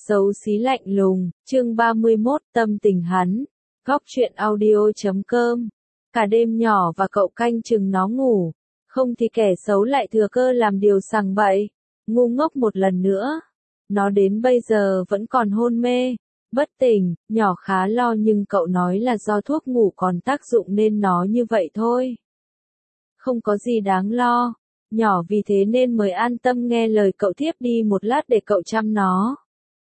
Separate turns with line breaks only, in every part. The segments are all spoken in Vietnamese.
Xấu xí lạnh lùng, chương 31, tâm tình hắn. Góc truyện audio.com. Cả đêm nhỏ và cậu canh chừng nó ngủ, không thì kẻ xấu lại thừa cơ làm điều sằng bậy, ngu ngốc một lần nữa. Nó đến bây giờ vẫn còn hôn mê, bất tỉnh, nhỏ khá lo nhưng cậu nói là do thuốc ngủ còn tác dụng nên nó như vậy thôi. Không có gì đáng lo, nhỏ vì thế nên mới an tâm nghe lời cậu thiếp đi một lát để cậu chăm nó.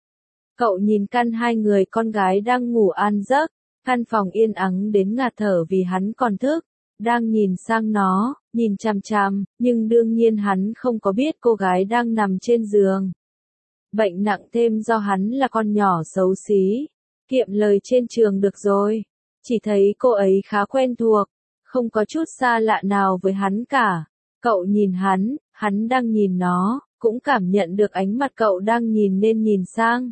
Cậu nhìn căn hai người con gái đang ngủ an giấc, căn phòng yên ắng đến ngạt thở vì hắn còn thức, đang nhìn sang nó, nhìn chằm chằm, nhưng đương nhiên hắn không có biết cô gái đang nằm trên giường. Bệnh nặng thêm do hắn là con nhỏ xấu xí, kiệm lời trên trường được rồi, chỉ thấy cô ấy khá quen thuộc, không có chút xa lạ nào với hắn cả. Cậu nhìn hắn đang nhìn nó, cũng cảm nhận được ánh mặt cậu đang nhìn nên nhìn sang.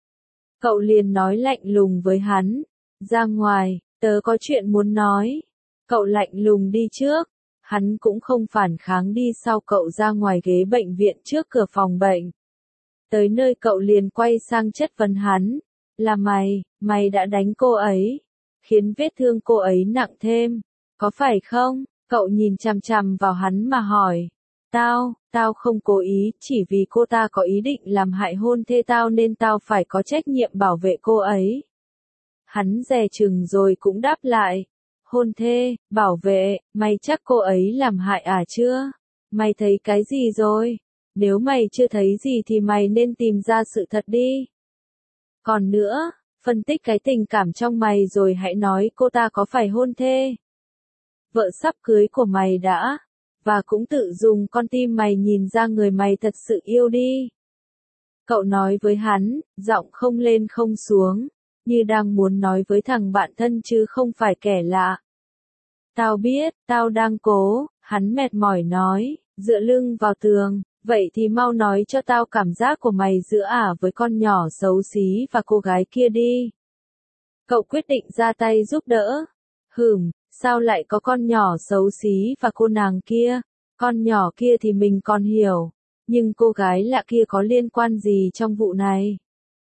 Cậu liền nói lạnh lùng với hắn, ra ngoài, tớ có chuyện muốn nói. Cậu lạnh lùng đi trước, hắn cũng không phản kháng đi sau cậu ra ngoài ghế bệnh viện trước cửa phòng bệnh. Tới nơi cậu liền quay sang chất vấn hắn, là mày đã đánh cô ấy, khiến vết thương cô ấy nặng thêm, có phải không? Cậu nhìn chằm chằm vào hắn mà hỏi, tao không cố ý, chỉ vì cô ta có ý định làm hại hôn thê tao nên tao phải có trách nhiệm bảo vệ cô ấy. Hắn dè chừng rồi cũng đáp lại, hôn thê, bảo vệ, mày chắc cô ấy làm hại à chưa? Mày thấy cái gì rồi? Nếu mày chưa thấy gì thì mày nên tìm ra sự thật đi. Còn nữa, phân tích cái tình cảm trong mày rồi hãy nói cô ta có phải hôn thê vợ sắp cưới của mày đã, và cũng tự dùng con tim mày nhìn ra người mày thật sự yêu đi. Cậu nói với hắn, giọng không lên không xuống, như đang muốn nói với thằng bạn thân chứ không phải kẻ lạ. Tao biết, tao đang cố, hắn mệt mỏi nói, dựa lưng vào tường, vậy thì mau nói cho tao cảm giác của mày giữa với con nhỏ xấu xí và cô gái kia đi. Cậu quyết định ra tay giúp đỡ. Sao lại có con nhỏ xấu xí và cô nàng kia? Con nhỏ kia thì mình còn hiểu, nhưng cô gái lạ kia có liên quan gì trong vụ này?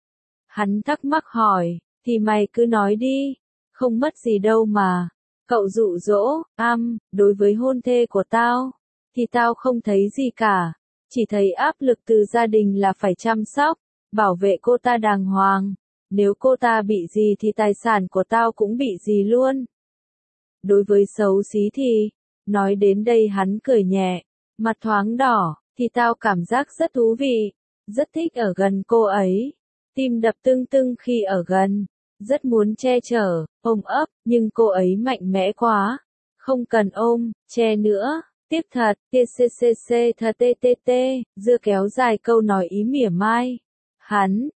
Hắn thắc mắc hỏi, thì mày cứ nói đi, không mất gì đâu mà. Cậu dụ dỗ, đối với hôn thê của tao, thì tao không thấy gì cả, chỉ thấy áp lực từ gia đình là phải chăm sóc, bảo vệ cô ta đàng hoàng. Nếu cô ta bị gì thì tài sản của tao cũng bị gì luôn. Đối với xấu xí thì, nói đến đây hắn cười nhẹ, mặt thoáng đỏ, thì tao cảm giác rất thú vị, rất thích ở gần cô ấy, tim đập tưng tưng khi ở gần, rất muốn che chở, ôm ấp, nhưng cô ấy mạnh mẽ quá, không cần ôm, che nữa, tiếc thật, tccc thật ttt, dưa kéo dài câu nói ý mỉa mai. Hắn,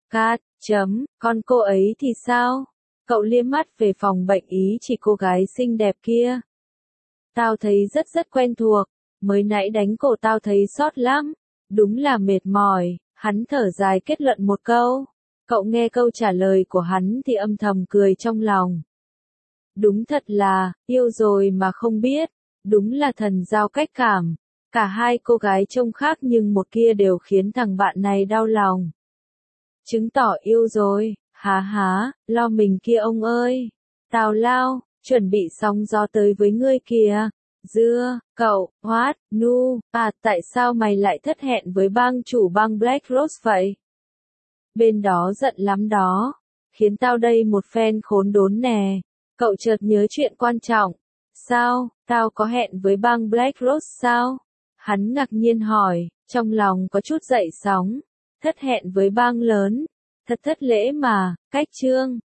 con cô ấy thì sao? Cậu liếc mắt về phòng bệnh ý chỉ cô gái xinh đẹp kia. Tao thấy rất quen thuộc, mới nãy đánh cổ tao thấy sót lắm, đúng là mệt mỏi, hắn thở dài kết luận một câu. Cậu nghe câu trả lời của hắn thì âm thầm cười trong lòng. Đúng thật là, yêu rồi mà không biết, đúng là thần giao cách cảm. Cả hai cô gái trông khác nhưng một kia đều khiến thằng bạn này đau lòng. Chứng tỏ yêu rồi. Lo mình kia ông ơi. Tào lao, chuẩn bị sóng gió tới với ngươi kìa. Dưa, cậu, tại sao mày lại thất hẹn với bang chủ bang Black Rose vậy? Bên đó giận lắm đó. Khiến tao đây một phen khốn đốn nè. Cậu chợt nhớ chuyện quan trọng. Sao, tao có hẹn với bang Black Rose sao? Hắn ngạc nhiên hỏi, trong lòng có chút dậy sóng. Thất hẹn với bang lớn. Thật thất lễ mà, cách chương.